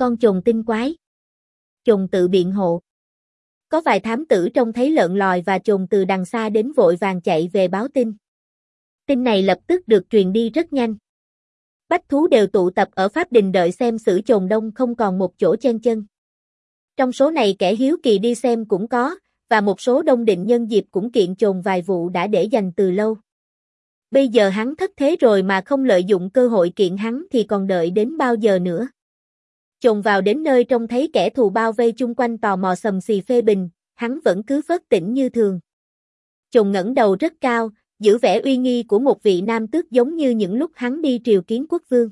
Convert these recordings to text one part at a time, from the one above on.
Con chồn tinh quái. Chồn tự biện hộ. Có vài thám tử trông thấy lợn lòi và chồn từ đằng xa đến vội vàng chạy về báo tin. Tin này lập tức được truyền đi rất nhanh. Bách thú đều tụ tập ở Pháp Đình đợi xem xử chồn đông không còn một chỗ chen chân. Trong số này kẻ hiếu kỳ đi xem cũng có, và một số đông định nhân dịp cũng kiện chồn vài vụ đã để dành từ lâu. Bây giờ hắn thất thế rồi mà không lợi dụng cơ hội kiện hắn thì còn đợi đến bao giờ nữa. Chồn vào đến nơi trông thấy kẻ thù bao vây chung quanh tò mò sầm xì phê bình, hắn vẫn cứ phớt tĩnh như thường. Chồn ngẩng đầu rất cao, giữ vẻ uy nghi của một vị nam tước giống như những lúc hắn đi triều kiến quốc vương.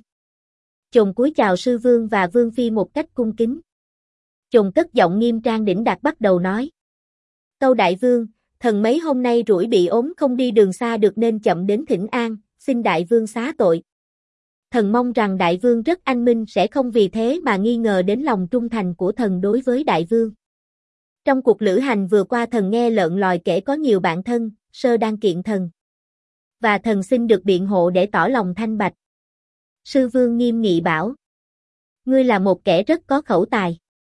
Chồn cúi chào sư vương và vương phi một cách cung kính. Chồn cất giọng nghiêm trang đỉnh đạt bắt đầu nói. Tâu đại vương, thần mấy hôm nay rủi bị ốm không đi đường xa được nên chậm đến thỉnh an, xin đại vương xá tội. Thần mong rằng đại vương rất anh minh sẽ không vì thế mà nghi ngờ đến lòng trung thành của thần đối với đại vương. Trong cuộc lữ hành vừa qua thần nghe lợn lòi kể có nhiều bạn thân, sơ đang kiện thần. Và thần xin được biện hộ để tỏ lòng thanh bạch. Sư vương nghiêm nghị bảo. Ngươi là một kẻ rất có khẩu tài.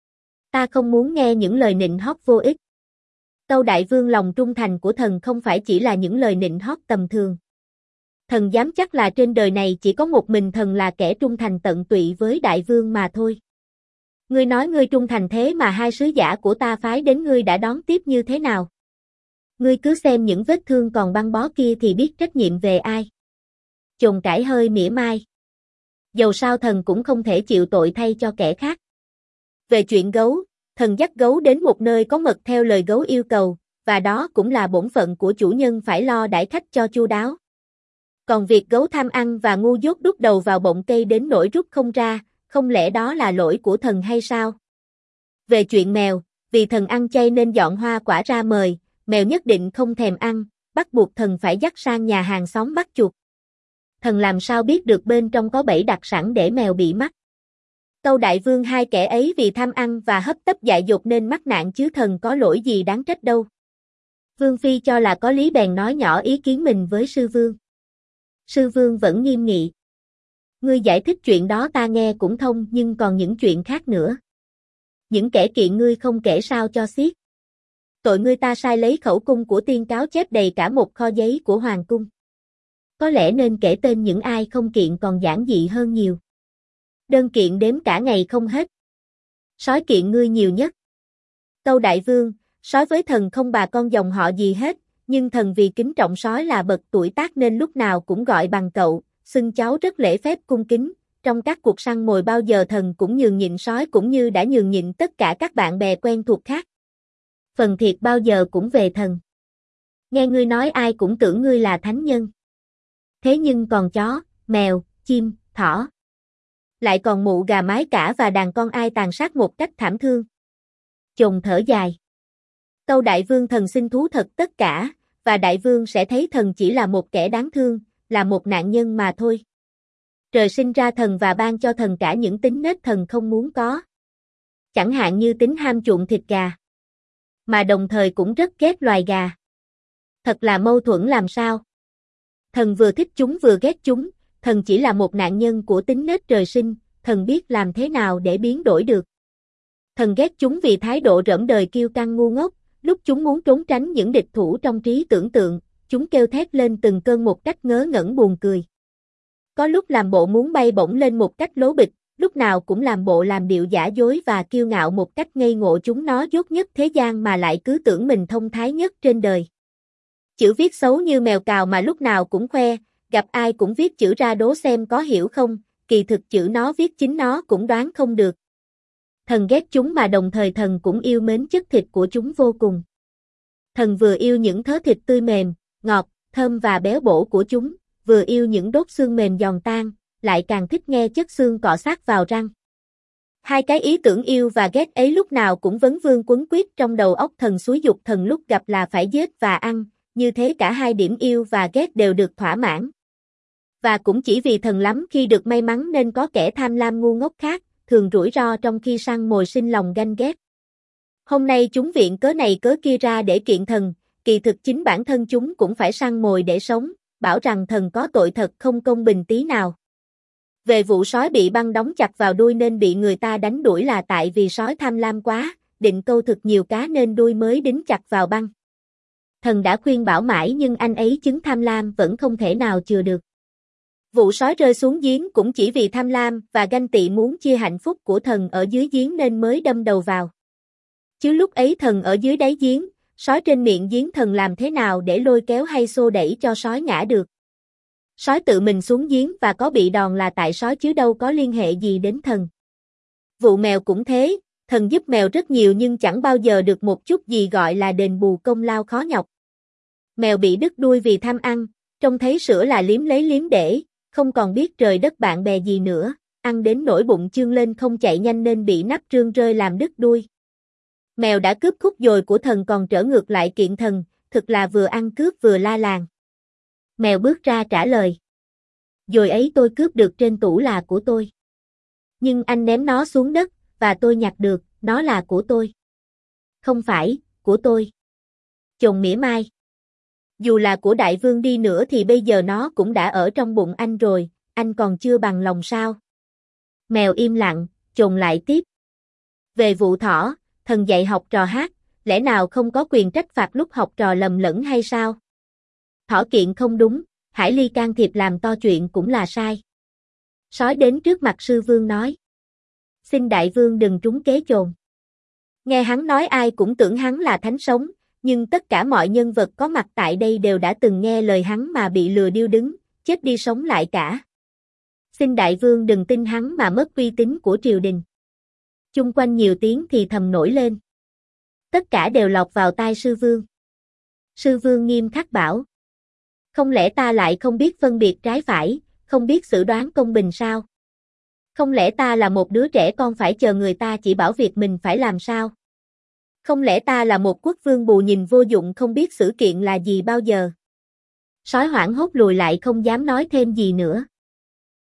Ta không muốn nghe những lời nịnh hót vô ích. Tâu đại vương, lòng trung thành của thần không phải chỉ là những lời nịnh hót tầm thường. Thần dám chắc là trên đời này chỉ có một mình thần là kẻ trung thành tận tụy với đại vương mà thôi. Ngươi nói ngươi trung thành thế mà hai sứ giả của ta phái đến ngươi đã đón tiếp như thế nào? Ngươi cứ xem những vết thương còn băng bó kia thì biết trách nhiệm về ai. Chồn cãi hơi mỉa mai. Dầu sao thần cũng không thể chịu tội thay cho kẻ khác. Về chuyện gấu, thần dắt gấu đến một nơi có mật theo lời gấu yêu cầu, và đó cũng là bổn phận của chủ nhân phải lo đãi khách cho chu đáo. Còn việc gấu tham ăn và ngu dốt đút đầu vào bọng cây đến nỗi rút không ra, không lẽ đó là lỗi của thần hay sao? Về chuyện mèo, vì thần ăn chay nên dọn hoa quả ra mời, mèo nhất định không thèm ăn, bắt buộc thần phải dắt sang nhà hàng xóm bắt chuột. Thần làm sao biết được bên trong có bẫy đặt sẵn để mèo bị mắc? Tâu đại vương, hai kẻ ấy vì tham ăn và hấp tấp dại dột nên mắc nạn chứ thần có lỗi gì đáng trách đâu. Vương phi cho là có lý bèn nói nhỏ ý kiến mình với sư vương. Sư vương vẫn nghiêm nghị. Ngươi giải thích chuyện đó ta nghe cũng thông, nhưng còn những chuyện khác nữa. Những kẻ kiện ngươi không kể sao cho xiết. Tội ngươi ta sai lấy khẩu cung của tiên cáo chép đầy cả một kho giấy của hoàng cung. Có lẽ nên kể tên những ai không kiện còn giản dị hơn nhiều. Đơn kiện đếm cả ngày không hết. Sói kiện ngươi nhiều nhất. Tâu đại vương, sói với thần không bà con dòng họ gì hết, nhưng thần vì kính trọng sói là bậc tuổi tác nên lúc nào cũng gọi bằng cậu, xưng cháu rất lễ phép cung kính. Trong các cuộc săn mồi bao giờ thần cũng nhường nhịn sói cũng như đã nhường nhịn tất cả các bạn bè quen thuộc khác. Phần thiệt bao giờ cũng về thần. Nghe ngươi nói ai cũng tưởng ngươi là thánh nhân. Thế nhưng còn chó, mèo, chim, thỏ. Lại còn mụ gà mái cả và đàn con ai tàn sát một cách thảm thương. Chồn thở dài. Tâu đại vương, thần xin thú thật tất cả, và đại vương sẽ thấy thần chỉ là một kẻ đáng thương, là một nạn nhân mà thôi. Trời sinh ra thần và ban cho thần cả những tính nết thần không muốn có. Chẳng hạn như tính ham chuộng thịt gà. Mà đồng thời cũng rất ghét loài gà. Thật là mâu thuẫn làm sao. Thần vừa thích chúng vừa ghét chúng, thần chỉ là một nạn nhân của tính nết trời sinh, thần biết làm thế nào để biến đổi được. Thần ghét chúng vì thái độ rỡm đời kiêu căng ngu ngốc, lúc chúng muốn trốn tránh những địch thủ trong trí tưởng tượng, chúng kêu thét lên từng cơn một cách ngớ ngẩn buồn cười. Có lúc làm bộ muốn bay bổng lên một cách lố bịch, lúc nào cũng làm bộ làm điệu giả dối và kiêu ngạo một cách ngây ngộ, chúng nó dốt nhất thế gian mà lại cứ tưởng mình thông thái nhất trên đời. Chữ viết xấu như mèo cào mà lúc nào cũng khoe, gặp ai cũng viết chữ ra đố xem có hiểu không, kỳ thực chữ nó viết chính nó cũng đoán không được. Thần ghét chúng mà đồng thời thần cũng yêu mến chất thịt của chúng vô cùng. Thần vừa yêu những thớ thịt tươi mềm, ngọt, thơm và béo bổ của chúng, vừa yêu những đốt xương mềm giòn tan, lại càng thích nghe chất xương cọ sát vào răng. Hai cái ý tưởng yêu và ghét ấy lúc nào cũng vấn vương quấn quýt trong đầu óc thần, xúi giục thần lúc gặp là phải giết và ăn, như thế cả hai điểm yêu và ghét đều được thỏa mãn. Và cũng chỉ vì thần lắm khi được may mắn nên có kẻ tham lam ngu ngốc khác, thường rủi ro trong khi săn mồi sinh lòng ganh ghét. Hôm nay chúng viện cớ này cớ kia ra để kiện thần, kỳ thực chính bản thân chúng cũng phải săn mồi để sống, bảo rằng thần có tội thật không công bình tí nào. Về vụ sói bị băng đóng chặt vào đuôi nên bị người ta đánh đuổi là tại vì sói tham lam quá, định câu thực nhiều cá nên đuôi mới đính chặt vào băng. Thần đã khuyên bảo mãi nhưng anh ấy chứng tham lam vẫn không thể nào chừa được. Vụ sói rơi xuống giếng cũng chỉ vì tham lam và ganh tị muốn chia hạnh phúc của thần ở dưới giếng nên mới đâm đầu vào. Chứ lúc ấy thần ở dưới đáy giếng, sói trên miệng giếng thần làm thế nào để lôi kéo hay xô đẩy cho sói ngã được. Sói tự mình xuống giếng và có bị đòn là tại sói chứ đâu có liên hệ gì đến thần. Vụ mèo cũng thế, thần giúp mèo rất nhiều nhưng chẳng bao giờ được một chút gì gọi là đền bù công lao khó nhọc. Mèo bị đứt đuôi vì tham ăn, trông thấy sữa là liếm lấy liếm để, không còn biết trời đất bạn bè gì nữa, ăn đến nỗi bụng chương lên không chạy nhanh nên bị nắp trương rơi làm đứt đuôi. Mèo đã cướp khúc dồi của thần còn trở ngược lại kiện thần, thực là vừa ăn cướp vừa la làng. Mèo bước ra trả lời. Dồi ấy tôi cướp được trên tủ là của tôi. Nhưng anh ném nó xuống đất, và tôi nhặt được, nó là của tôi. Không phải, của tôi. Chồn mỉa mai. Dù là của đại vương đi nữa thì bây giờ nó cũng đã ở trong bụng anh rồi, anh còn chưa bằng lòng sao? Mèo im lặng, chồn lại tiếp. Về vụ thỏ, thần dạy học trò hát, lẽ nào không có quyền trách phạt lúc học trò lầm lẫn hay sao? Thỏ kiện không đúng, Hải Ly can thiệp làm to chuyện cũng là sai. Sói đến trước mặt sư vương nói. Xin đại vương đừng trúng kế chồn. Nghe hắn nói ai cũng tưởng hắn là thánh sống, nhưng tất cả mọi nhân vật có mặt tại đây đều đã từng nghe lời hắn mà bị lừa điêu đứng, chết đi sống lại cả. Xin đại vương đừng tin hắn mà mất uy tín của triều đình. Chung quanh nhiều tiếng thì thầm nổi lên. Tất cả đều lọt vào tai sư vương. Sư vương nghiêm khắc bảo. Không lẽ ta lại không biết phân biệt trái phải, không biết xử đoán công bình sao? Không lẽ ta là một đứa trẻ con phải chờ người ta chỉ bảo việc mình phải làm sao? Không lẽ ta là một quốc vương bù nhìn vô dụng không biết xử kiện là gì bao giờ? Sói hoảng hốt lùi lại không dám nói thêm gì nữa.